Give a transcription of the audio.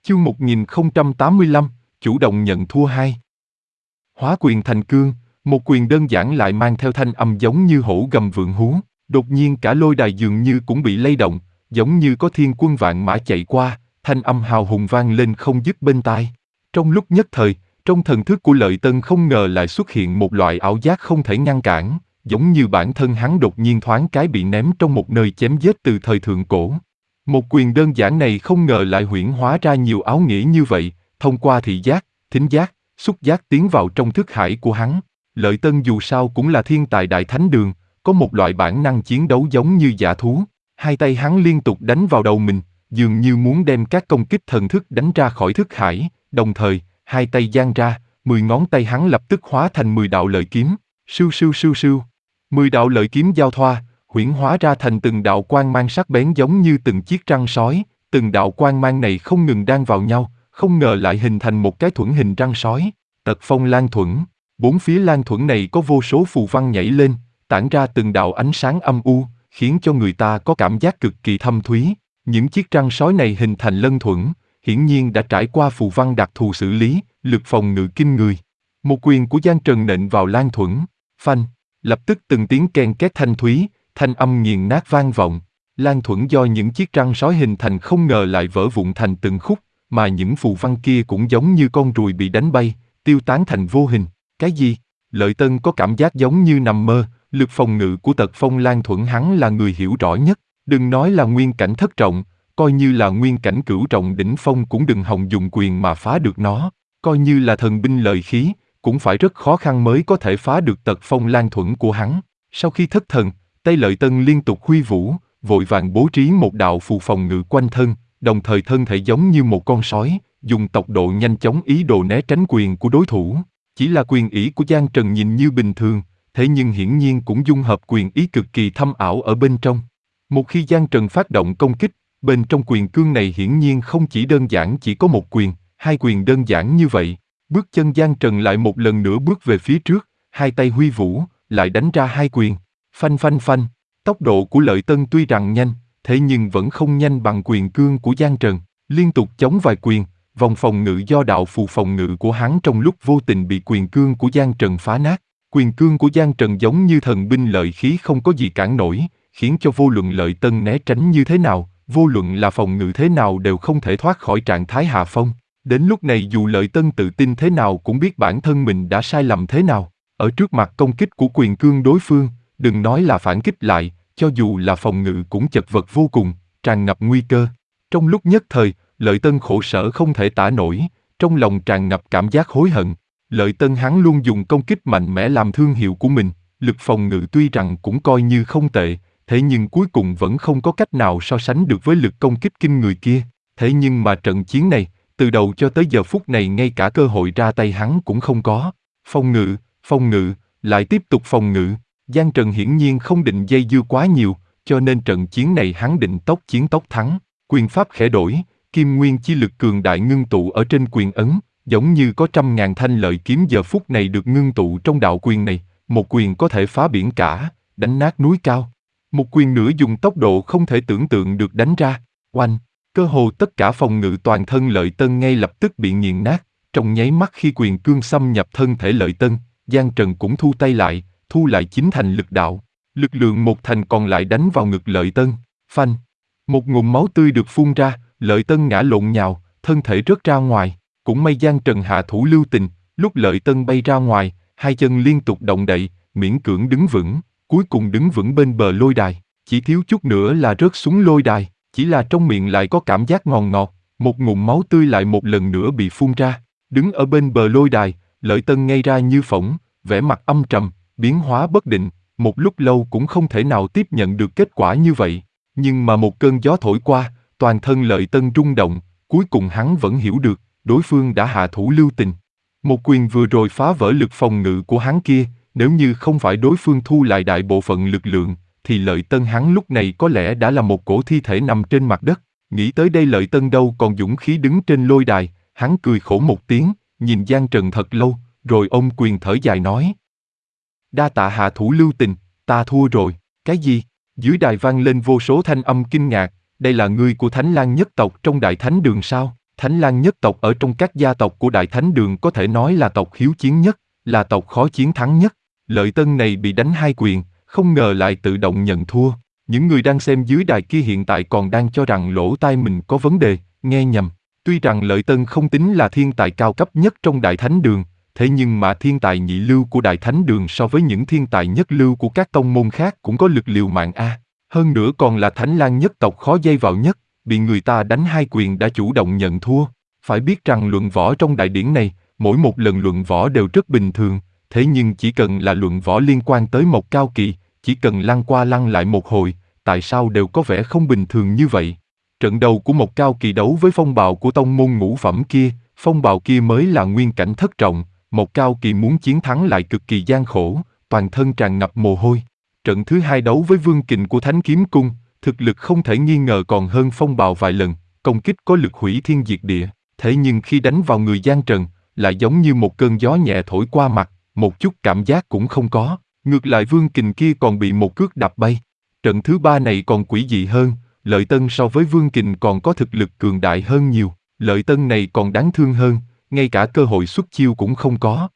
Chương 1085, chủ động nhận thua 2. Hóa quyền thành cương, một quyền đơn giản lại mang theo thanh âm giống như hổ gầm vượn hú. Đột nhiên cả lôi đài dường như cũng bị lay động, giống như có thiên quân vạn mã chạy qua, thanh âm hào hùng vang lên không dứt bên tai. Trong lúc nhất thời, trong thần thức của Lợi Tân không ngờ lại xuất hiện một loại ảo giác không thể ngăn cản, giống như bản thân hắn đột nhiên thoáng cái bị ném trong một nơi chém giết từ thời thượng cổ. Một quyền đơn giản này không ngờ lại huyễn hóa ra nhiều áo nghĩa như vậy, thông qua thị giác, thính giác, xúc giác tiến vào trong thức hải của hắn. Lợi Tân dù sao cũng là thiên tài đại thánh đường, có một loại bản năng chiến đấu giống như dã thú. Hai tay hắn liên tục đánh vào đầu mình, dường như muốn đem các công kích thần thức đánh ra khỏi thức hải, đồng thời, hai tay giang ra, 10 ngón tay hắn lập tức hóa thành 10 đạo lợi kiếm, sưu sưu sưu sưu. 10 đạo lợi kiếm giao thoa, huyễn hóa ra thành từng đạo quang mang sắc bén giống như từng chiếc răng sói, từng đạo quang mang này không ngừng đan vào nhau, không ngờ lại hình thành một cái thuẫn hình răng sói, Tật Phong Lan Thuẫn. Bốn phía lan thuẫn này có vô số phù văn nhảy lên, tản ra từng đạo ánh sáng âm u, khiến cho người ta có cảm giác cực kỳ thâm thúy. Những chiếc răng sói này hình thành lân thuẫn, hiển nhiên đã trải qua phù văn đặc thù xử lý, lực phòng ngự kinh người. Một quyền của Giang Trần nện vào lan thuẫn, phanh, lập tức từng tiếng ken két thanh thúy, thanh âm nghiền nát vang vọng. Lan thuẫn do những chiếc răng sói hình thành không ngờ lại vỡ vụn thành từng khúc, mà những phù văn kia cũng giống như con ruồi bị đánh bay, tiêu tán thành vô hình. Cái gì? Lợi Tân có cảm giác giống như nằm mơ, lực phòng ngự của Tật Phong Lan Thuẫn hắn là người hiểu rõ nhất, đừng nói là nguyên cảnh thất trọng, coi như là nguyên cảnh cửu trọng đỉnh phong cũng đừng hòng dùng quyền mà phá được nó, coi như là thần binh lợi khí, cũng phải rất khó khăn mới có thể phá được Tật Phong Lan Thuẫn của hắn. Sau khi thất thần, tay Lợi Tân liên tục huy vũ, vội vàng bố trí một đạo phù phòng ngự quanh thân, đồng thời thân thể giống như một con sói, dùng tốc độ nhanh chóng ý đồ né tránh quyền của đối thủ. Chỉ là quyền ý của Giang Trần nhìn như bình thường, thế nhưng hiển nhiên cũng dung hợp quyền ý cực kỳ thâm ảo ở bên trong. Một khi Giang Trần phát động công kích, bên trong quyền cương này hiển nhiên không chỉ đơn giản chỉ có một quyền, hai quyền đơn giản như vậy. Bước chân Giang Trần lại một lần nữa bước về phía trước, hai tay huy vũ, lại đánh ra hai quyền. Phanh phanh phanh, tốc độ của Lợi Tân tuy rằng nhanh, thế nhưng vẫn không nhanh bằng quyền cương của Giang Trần, liên tục chống vài quyền. Vòng phòng ngự do đạo phù phòng ngự của hắn trong lúc vô tình bị quyền cương của Giang Trần phá nát. Quyền cương của Giang Trần giống như thần binh lợi khí không có gì cản nổi, khiến cho vô luận Lợi Tân né tránh như thế nào, vô luận là phòng ngự thế nào đều không thể thoát khỏi trạng thái hạ phong. Đến lúc này dù Lợi Tân tự tin thế nào cũng biết bản thân mình đã sai lầm thế nào. Ở trước mặt công kích của quyền cương đối phương, đừng nói là phản kích lại, cho dù là phòng ngự cũng chật vật vô cùng, tràn ngập nguy cơ. Trong lúc nhất thời, Lợi Tân khổ sở không thể tả nổi, trong lòng tràn ngập cảm giác hối hận. Lợi Tân hắn luôn dùng công kích mạnh mẽ làm thương hiệu của mình, lực phòng ngự tuy rằng cũng coi như không tệ, thế nhưng cuối cùng vẫn không có cách nào so sánh được với lực công kích kinh người kia. Thế nhưng mà trận chiến này, từ đầu cho tới giờ phút này ngay cả cơ hội ra tay hắn cũng không có. Phòng ngự, lại tiếp tục phòng ngự. Giang Trần hiển nhiên không định dây dưa quá nhiều, cho nên trận chiến này hắn định tốc chiến tốc thắng. Quyền pháp khẽ đổi, kim nguyên chi lực cường đại ngưng tụ ở trên quyền ấn, giống như có 100.000 thanh lợi kiếm giờ phút này được ngưng tụ trong đạo quyền này, một quyền có thể phá biển cả, đánh nát núi cao. Một quyền nữa dùng tốc độ không thể tưởng tượng được đánh ra, oanh, cơ hồ tất cả phòng ngự toàn thân Lợi Tân ngay lập tức bị nghiền nát, trong nháy mắt khi quyền cương xâm nhập thân thể Lợi Tân, Giang Trần cũng thu tay lại, thu lại chính thành lực đạo, lực lượng một thành còn lại đánh vào ngực Lợi Tân, phanh, một ngụm máu tươi được phun ra. Lợi Tân ngã lộn nhào, thân thể rớt ra ngoài, cũng may Giang Trần hạ thủ lưu tình, lúc Lợi Tân bay ra ngoài, hai chân liên tục động đậy, miễn cưỡng đứng vững, cuối cùng đứng vững bên bờ lôi đài, chỉ thiếu chút nữa là rớt xuống lôi đài, chỉ là trong miệng lại có cảm giác ngọt ngọt, một ngụm máu tươi lại một lần nữa bị phun ra, đứng ở bên bờ lôi đài, Lợi Tân ngây ra như phỗng, vẻ mặt âm trầm, biến hóa bất định, một lúc lâu cũng không thể nào tiếp nhận được kết quả như vậy, nhưng mà một cơn gió thổi qua, toàn thân Lợi Tân rung động, cuối cùng hắn vẫn hiểu được, đối phương đã hạ thủ lưu tình. Một quyền vừa rồi phá vỡ lực phòng ngự của hắn kia, nếu như không phải đối phương thu lại đại bộ phận lực lượng, thì Lợi Tân hắn lúc này có lẽ đã là một cổ thi thể nằm trên mặt đất. Nghĩ tới đây Lợi Tân đâu còn dũng khí đứng trên lôi đài, hắn cười khổ một tiếng, nhìn Giang Trần thật lâu, rồi ôm quyền thở dài nói. Đa tạ hạ thủ lưu tình, ta thua rồi, cái gì? Dưới đài vang lên vô số thanh âm kinh ngạc. Đây là ngươi của Thánh Lang nhất tộc trong Đại Thánh Đường sao? Thánh Lang nhất tộc ở trong các gia tộc của Đại Thánh Đường có thể nói là tộc hiếu chiến nhất, là tộc khó chiến thắng nhất. Lợi Tân này bị đánh 2 quyền, không ngờ lại tự động nhận thua. Những người đang xem dưới đài kia hiện tại còn đang cho rằng lỗ tai mình có vấn đề, nghe nhầm. Tuy rằng Lợi Tân không tính là thiên tài cao cấp nhất trong Đại Thánh Đường, thế nhưng mà thiên tài nhị lưu của Đại Thánh Đường so với những thiên tài nhất lưu của các tông môn khác cũng có lực liều mạng a. Hơn nữa còn là Thánh Lang nhất tộc khó dây vào nhất, bị người ta đánh 2 quyền đã chủ động nhận thua. Phải biết rằng luận võ trong đại điển này, mỗi một lần luận võ đều rất bình thường, thế nhưng chỉ cần là luận võ liên quan tới một cao kỳ, chỉ cần lăn qua lăn lại một hồi, tại sao đều có vẻ không bình thường như vậy. Trận đầu của một cao kỳ đấu với phong bào của tông môn ngũ phẩm kia, phong bào kia mới là nguyên cảnh thất trọng, một cao kỳ muốn chiến thắng lại cực kỳ gian khổ, toàn thân tràn ngập mồ hôi. Trận thứ hai đấu với Vương Kình của Thánh Kiếm Cung, thực lực không thể nghi ngờ còn hơn phong bào vài lần, công kích có lực hủy thiên diệt địa, thế nhưng khi đánh vào người Giang Trần, lại giống như một cơn gió nhẹ thổi qua mặt, một chút cảm giác cũng không có, ngược lại Vương Kình kia còn bị một cước đạp bay. Trận thứ ba này còn quỷ dị hơn, Lợi Tân so với Vương Kình còn có thực lực cường đại hơn nhiều, Lợi Tân này còn đáng thương hơn, ngay cả cơ hội xuất chiêu cũng không có.